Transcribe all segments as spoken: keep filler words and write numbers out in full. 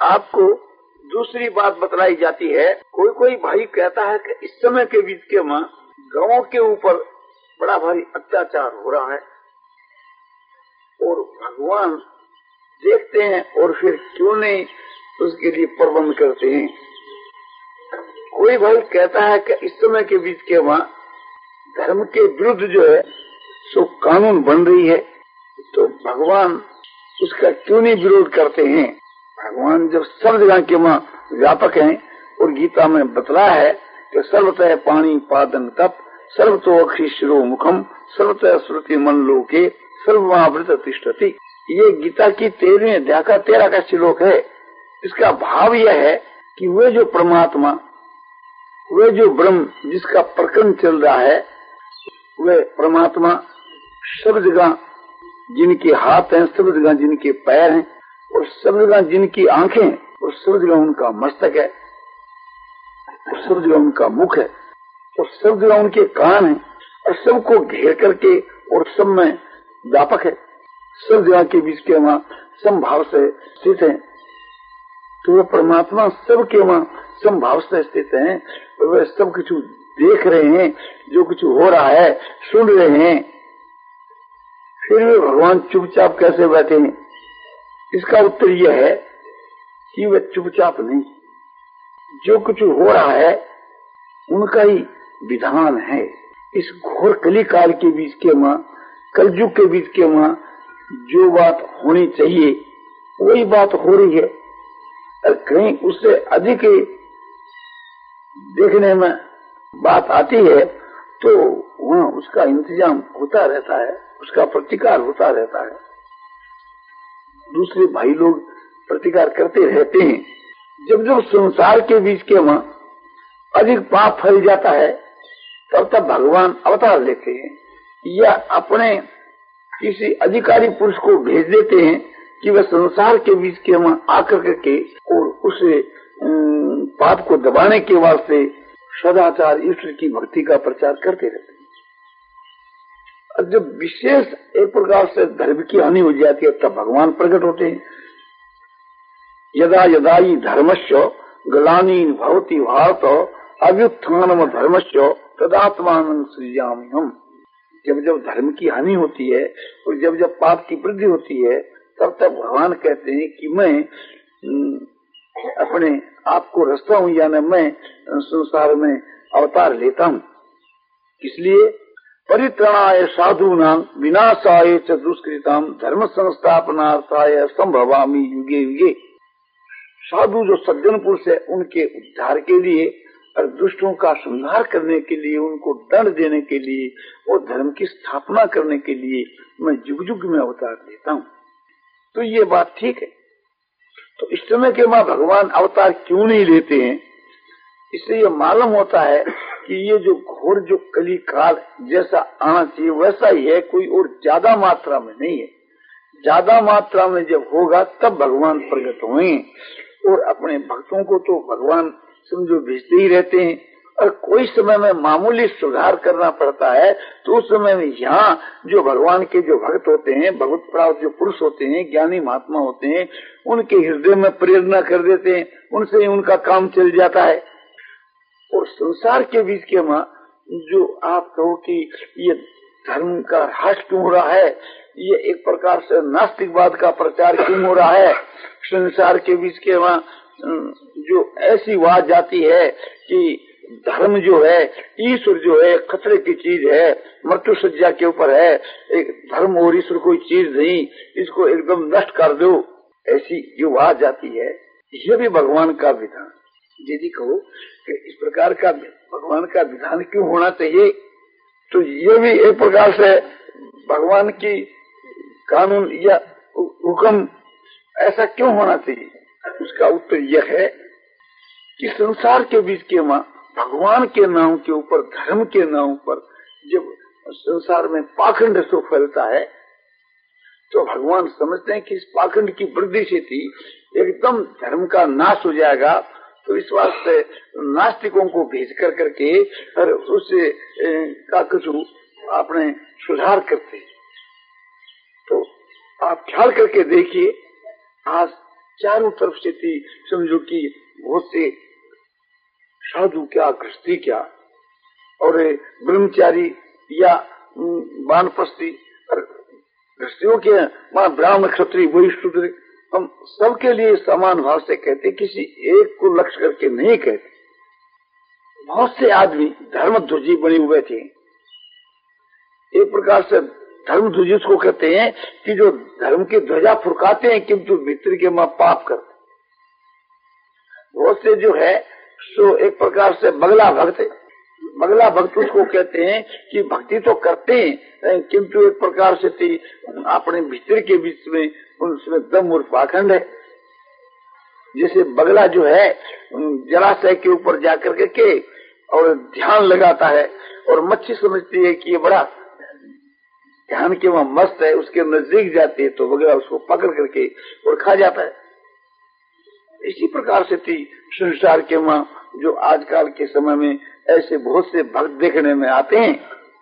आपको दूसरी बात बतलाई जाती है। कोई कोई भाई कहता है कि इस समय के बीच के माँ गांवों के ऊपर बड़ा भारी अत्याचार हो रहा है और भगवान देखते हैं और फिर क्यों नहीं उसके लिए प्रबंध करते हैं। कोई भाई कहता है कि इस समय के बीच के माँ धर्म के विरुद्ध जो है सो कानून बन रही है, तो भगवान उसका क्यों नहीं विरोध करते हैं। भगवान जब सब जगह के माँ व्यापक हैं और गीता में बतला है कि सर्वतः पानी पादन तप सर्वतो अक्षि शिरो मुखम सर्वतः श्रुति मन लोके सर्वमावृत तिष्ठति। ये गीता की तेरहवीं अध्याय का तेरह का श्लोक है। इसका भाव यह है कि वे जो परमात्मा, वे जो ब्रह्म जिसका प्रकरण चल रहा है, वे परमात्मा सब जगह जिनके हाथ हैं, सब जगह जिनके पैर हैं और सब जगह जिनकी आंखें हैं और सब जगह उनका मस्तक है और सब जगह उनका मुख है और सब जगह उनके कान हैं और सबको घेर करके और सब में व्यापक है, सब जगह के बीच के वहाँ समभाव से स्थित है। तो वे परमात्मा सबके वहाँ समभाव से स्थित हैं और वे सब कुछ देख रहे हैं, जो कुछ हो रहा है सुन रहे हैं। फिर वे भगवान चुपचाप कैसे बैठे हैं? इसका उत्तर यह है कि वे चुपचाप नहीं, जो कुछ हो रहा है उनका ही विधान है। इस घोर कली काल के बीच के माँ, कलयुग के बीच के माँ जो बात होनी चाहिए वही बात हो रही है और कहीं उससे अधिक देखने में बात आती है तो वहाँ उसका इंतजाम होता रहता है, उसका प्रतिकार होता रहता है। दूसरे भाई लोग प्रतिकार करते रहते हैं। जब जब संसार के बीच के वहाँ अधिक पाप फैल जाता है तब तब भगवान अवतार लेते हैं या अपने किसी अधिकारी पुरुष को भेज देते हैं कि वह संसार के बीच के वहाँ आकर करके और उस पाप को दबाने के वास्ते सदाचार ईश्वर की भक्ति का प्रचार करते रहते हैं। और जब विशेष एक प्रकार से धर्म की हानि हो जाती है तब भगवान प्रकट होते हैं। यदा यदा ही धर्मस्य ग्लानि भवति भारत अभ्युत्थानम धर्मस्य तदात्मानं सृजामि हम। जब जब धर्म की हानि होती है और जब जब पाप की वृद्धि होती है तब तक भगवान कहते हैं कि मैं अपने आप को रचता हूँ, यानी मैं संसार में अवतार लेता हूँ। इसलिए परित्राणाय साधूनां विनाशाय च दुष्कृतां धर्म संस्थापनार्थाय संभवामि युगे युगे। साधु जो सज्जन पुरुष है उनके उद्धार के लिए और दुष्टों का संहार करने के लिए, उनको दंड देने के लिए और धर्म की स्थापना करने के लिए मैं युग युग में अवतार लेता हूँ। तो ये बात ठीक है। तो इस समय के बाद भगवान अवतार क्यों नहीं लेते हैं? इससे ये मालूम होता है कि ये जो घोर जो कली काल जैसा आना चाहिए वैसा ही है, कोई और ज्यादा मात्रा में नहीं है। ज्यादा मात्रा में जब होगा तब भगवान प्रकट होंगे और अपने भक्तों को तो भगवान समझो भेजते ही रहते हैं। और कोई समय में मामूली सुधार करना पड़ता है तो उस समय में यहाँ जो भगवान के जो भक्त होते हैं, भगवत प्राप्त जो पुरुष होते हैं, ज्ञानी महात्मा होते हैं, उनके हृदय में प्रेरणा कर देते हैं, उनसे उनका काम चल जाता है। और संसार के बीच के माँ जो आप कहो कि ये धर्म का ह्रास क्यों हो रहा है, ये एक प्रकार से नास्तिकवाद का प्रचार क्यों हो रहा है, संसार के बीच के वहाँ जो ऐसी बात जाती है कि धर्म जो है, ईश्वर जो है खतरे की चीज है, मृत्यु सज्जा के ऊपर है, एक धर्म और ईश्वर कोई चीज नहीं, इसको एकदम नष्ट कर दो, ऐसी जो बात जाती है, यह भी भगवान का विधान। यदि कहो कि इस प्रकार का भगवान का विधान क्यों होना चाहिए, तो ये भी एक प्रकार से भगवान की कानून या हुक्म ऐसा क्यों होना चाहिए। उसका उत्तर यह है कि संसार के बीच के माँ भगवान के नाम के ऊपर, धर्म के नाम पर जब संसार में पाखंड सो फैलता है तो भगवान समझते हैं कि इस पाखंड की वृद्धि से थी एकदम धर्म का नाश हो जाएगा। तो इस वास्ते नास्तिकों को भेज कर करके और उससे का कुछ अपने सुधार करते। तो आप ख्याल करके देखिए, आज चारों तरफ से थी समझो कि बहुत से साधु क्या गृहस्थी क्या और ब्रह्मचारी या वानप्रस्थी गृहस्थियों के वहां ब्राह्मण क्षत्रिय वही शूद्र, हम सबके लिए समान भाव से कहते, किसी एक को लक्ष्य करके नहीं कहते। बहुत से आदमी धर्म ध्वजी बने हुए थे। एक प्रकार से धर्म ध्वजी उसको कहते हैं कि जो धर्म की ध्वजा फुरकाते हैं किंतु भीतर के मां पाप करते। बहुत से जो है सो एक प्रकार से बगला भक्त, बगला भक्त उसको कहते हैं कि भक्ति तो करते हैं किंतु एक प्रकार से थी अपने भीतर के बीच में उसमें दम और पाखंड है। जैसे बगला जो है जलाशय के ऊपर जाकर के, के और ध्यान लगाता है और मच्छी समझती है कि ये बड़ा ध्यान के वहां मस्त है, उसके नजदीक जाती है तो बगला उसको पकड़ करके और खा जाता है। इसी प्रकार से थी संसार के वहां जो आजकल के समय में ऐसे बहुत से भक्त देखने में आते हैं,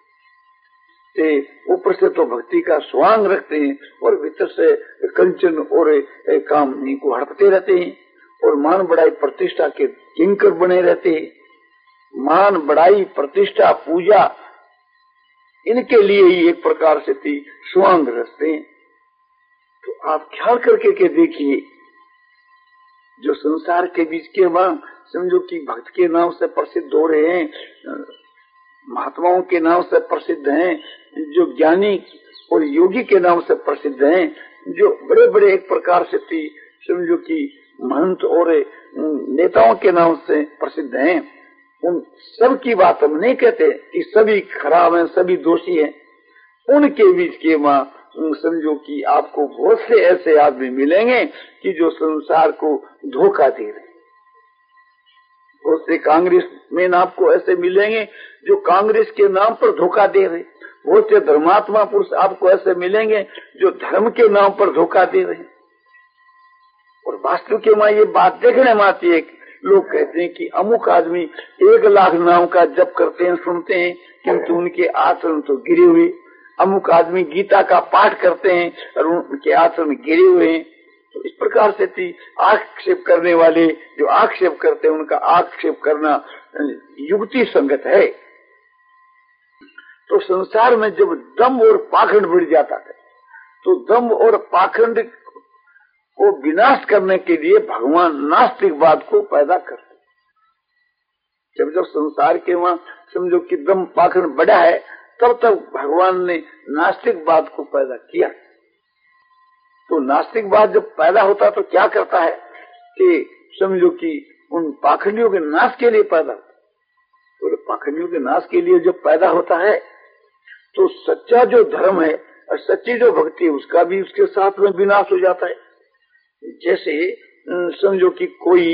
ऊपर से तो भक्ति का स्वांग रखते हैं और भीतर से कंचन और काम को हड़पते रहते हैं और मान बढ़ाई प्रतिष्ठा के किंकर बने रहते हैं। मान बढ़ाई प्रतिष्ठा पूजा इनके लिए ही एक प्रकार से थी स्वांग रखते हैं। तो आप ख्याल करके के देखिए, जो संसार के बीच के वहां समझो कि भक्त के नाम से प्रसिद्ध हो रहे हैं, महात्माओं के नाम से प्रसिद्ध हैं, जो ज्ञानी और योगी के नाम से प्रसिद्ध हैं, जो बड़े बड़े एक प्रकार से थी समझो कि महंत और नेताओं के नाम से प्रसिद्ध हैं, उन सब की बात हम नहीं कहते कि सभी खराब हैं, सभी दोषी हैं। उनके बीच के वहां समझो कि आपको बहुत से ऐसे आदमी मिलेंगे कि जो संसार को धोखा दे रहे। बहुत से कांग्रेस में आपको ऐसे मिलेंगे जो कांग्रेस के नाम पर धोखा दे रहे। बहुत से धर्मात्मा पुरुष आपको ऐसे मिलेंगे जो धर्म के नाम पर धोखा दे रहे। और वास्तव के वहां ये बात देखने में आती है, लोग कहते हैं कि अमुक आदमी एक लाख नाम का जप करते हैं, सुनते हैं, किंतु उनके आचरण तो गिरे हुए। अमुक आदमी गीता का पाठ करते हैं और उनके आचरण गिरे हुए हैं। तो इस प्रकार से थी आक्षेप करने वाले जो आक्षेप करते हैं उनका आक्षेप करना युक्ति संगत है। तो संसार में जब दम और पाखंड बढ़ जाता है तो दम और पाखंड को विनाश करने के लिए भगवान नास्तिकवाद को पैदा करते। जब जब संसार के वहां समझो कि दम पाखंड बढ़ा है तब तक भगवान ने नास्तिकवाद को पैदा किया। तो नास्तिकवाद जब पैदा होता तो क्या करता है कि समझो कि उन पाखंडियों के नाश के लिए पैदा होता। तो पाखंडियों के नाश के लिए जब पैदा होता है तो सच्चा जो धर्म है और सच्ची जो भक्ति है उसका भी उसके साथ में विनाश हो जाता है। जैसे समझो कि कोई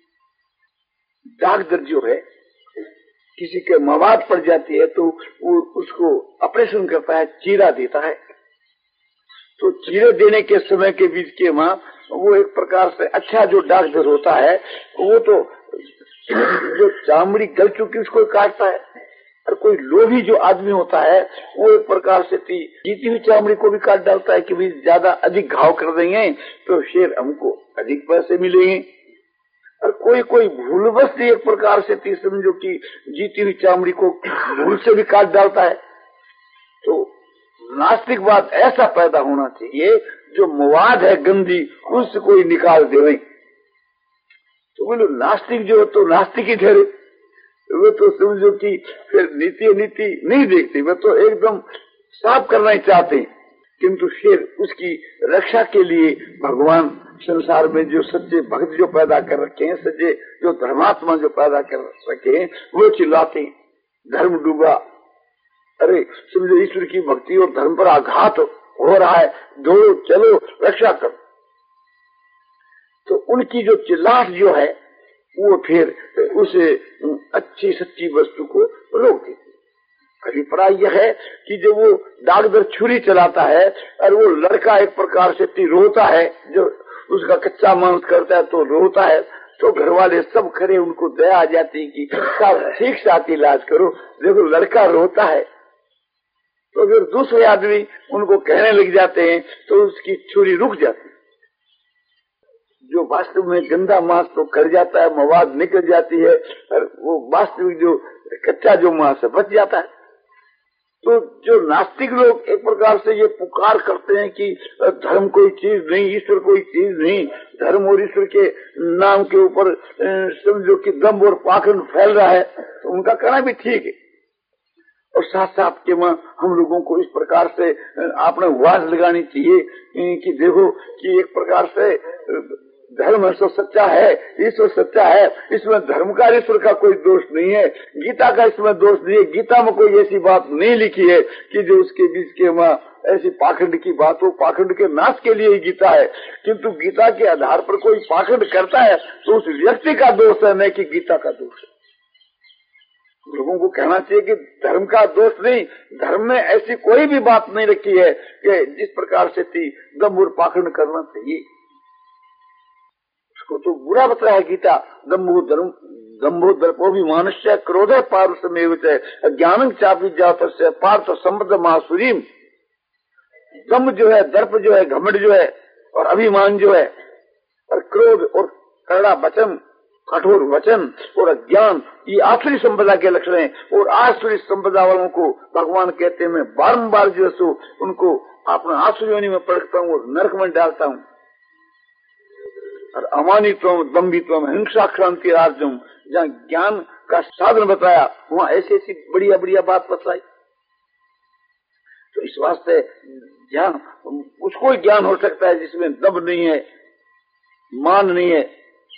डाकदर जो है किसी के मवाद पड़ जाती है तो वो उसको ऑपरेशन करता है, चीरा देता है। तो चीरे देने के समय के बीच के वहां वो एक प्रकार से अच्छा जो डाकदर होता है वो तो जो चामड़ी गल चुकी उसको काटता है, और कोई लोभी जो आदमी होता है वो एक प्रकार से जीती हुई चामड़ी को भी काट डालता है कि भी ज्यादा अधिक घाव कर देंगे तो शेर हमको अधिक पैसे मिलेंगे। और कोई कोई भूलवश एक प्रकार से थी समझो कि जीती हुई चामड़ी को भूल से भी काट डालता है। तो नास्तिकवाद ऐसा पैदा होना चाहिए जो मवाद है गंदी उससे कोई निकाल दे। तो बोलो नास्तिक जो तो नास्तिक ही ठहरे, वे तो समझो कि फिर नीति नीति नहीं देखते, वे तो एकदम साफ करना ही चाहते हैं। किंतु फिर उसकी रक्षा के लिए भगवान संसार में जो सच्चे भक्त जो पैदा कर रखे हैं, सच्चे जो धर्मात्मा जो पैदा कर रखे हैं वो चिल्लाते हैं धर्म डूबा, अरे समझो ईश्वर की भक्ति और धर्म पर आघात हो रहा है, दौड़ो चलो रक्षा करो। तो उनकी जो चिल्लाहट जो है वो फिर उसे अच्छी सच्ची वस्तु को रोक देती। अभिप्राय यह है कि जब वो डाकदर छुरी चलाता है और वो लड़का एक प्रकार से रोता है, जो उसका कच्चा मांस करता है तो रोता है, तो घर वाले सब खड़े उनको दया आ जाती है कि साहब ठीक साथ इलाज करो, देखो लड़का रोता है। तो फिर दूसरे आदमी उनको कहने लग जाते हैं तो उसकी छुरी रुक जाती। जो वास्तव में गंदा मांस तो कर जाता है, मवाद निकल जाती है, और वो वास्तविक जो कच्चा जो मांस है बच जाता है। तो जो नास्तिक लोग एक प्रकार से ये पुकार करते हैं कि धर्म कोई चीज नहीं, ईश्वर कोई चीज नहीं, धर्म और ईश्वर के नाम के ऊपर समझो कि दम्भ और पाखंड फैल रहा है, तो उनका कहना भी ठीक है। और साथ साथ के में हम लोगों को इस प्रकार से आपने आवाज लगानी चाहिए कि देखो कि एक प्रकार से धर्म तो सच्चा है, ईश्वर सच्चा है, इसमें धर्म का ईश्वर का कोई दोष नहीं है, गीता का इसमें दोष नहीं है। गीता में कोई ऐसी बात नहीं लिखी है कि जो उसके बीच के में ऐसी पाखंड की बात हो। पाखंड के नाश के लिए ही गीता है, किंतु गीता के आधार पर कोई पाखंड करता है तो उस व्यक्ति का दोष है, न कि गीता का दोष है। लोगों को कहना चाहिए कि धर्म का दोष नहीं, धर्म में ऐसी कोई भी बात नहीं रखी है कि जिस प्रकार से थी दम्भ और पाखंड करना चाहिए। उसको तो बुरा बताया है गीता। दम्भो धर्म दम्भो दर्पो भी मानुष्य क्रोध पारुषमेव ज्ञान चापी जात पार्थ संबद्ध महासुरीम। दम्भ जो है, दर्प जो है, घमंड जो है और अभिमान जो है और क्रोध और कड़ा वचन, कठोर वचन और अज्ञान, ये आसुरी संपदा के लक्षण हैं। और आसुरी संपदा वालों को भगवान कहते हैं मैं बारम्बार जो सो उनको अपने आसुरी में पड़कता हूँ और नरक में डालता हूँ। और अमानित्व, दम्भित्व, हिंसा, क्रांति, राज्यम, जहाँ ज्ञान का साधन बताया वहाँ ऐसी ऐसी बढ़िया बढ़िया बात बताई। तो इस वास्ते ज्ञान उसको ज्ञान हो सकता है जिसमें दम्भ नहीं है, मान नहीं है,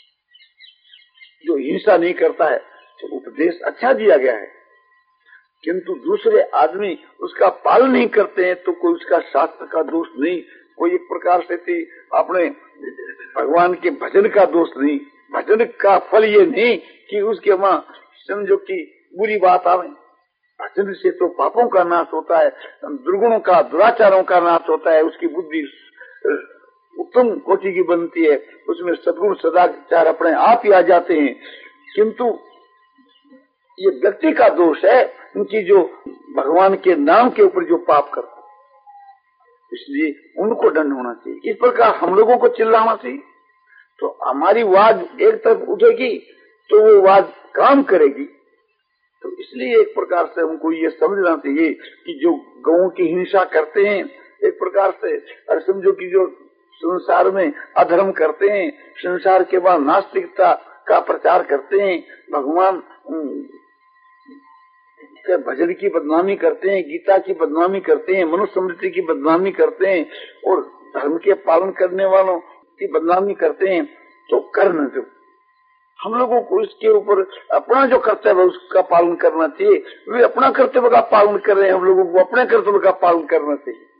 जो हिंसा नहीं करता है। तो उपदेश अच्छा दिया गया है, किंतु दूसरे आदमी उसका पालन नहीं करते हैं तो कोई उसका शास्त्र का दोष नहीं, कोई एक प्रकार से थी अपने भगवान के भजन का दोष नहीं। भजन का फल ये नहीं कि उसके वहां समझो कि बुरी बात आवे। भजन से तो पापों का नाश होता है, दुर्गुणों का, दुराचारों का नाश होता है, उसकी बुद्धि उत्तम कोटि की बनती है, उसमें सद्गुण सदाचार अपने आप ही आ जाते हैं। किंतु ये व्यक्ति का दोष है उनकी जो भगवान के नाम के ऊपर जो पाप करते, इसलिए उनको दंड होना चाहिए। इस प्रकार हम लोगों को चिल्लाना चाहिए तो हमारी आवाज एक तरफ उठेगी तो वो आवाज काम करेगी। तो इसलिए एक प्रकार से हमको ये समझना चाहिए कि जो गौओं की हिंसा करते हैं, एक प्रकार से और समझो कि जो संसार में अधर्म करते हैं, संसार के बाद नास्तिकता का प्रचार करते हैं, भगवान के भजन की बदनामी करते हैं, गीता की बदनामी करते हैं, मनुष्य समृद्धि की बदनामी करते हैं और धर्म के पालन करने वालों की बदनामी करते हैं, तो करना जो हम लोगों को इसके ऊपर अपना जो कर्तव्य है उसका पालन करना चाहिए। वे अपना कर्तव्य का पालन कर रहे हैं, हम लोगों को अपने कर्तव्य का पालन करना चाहिए।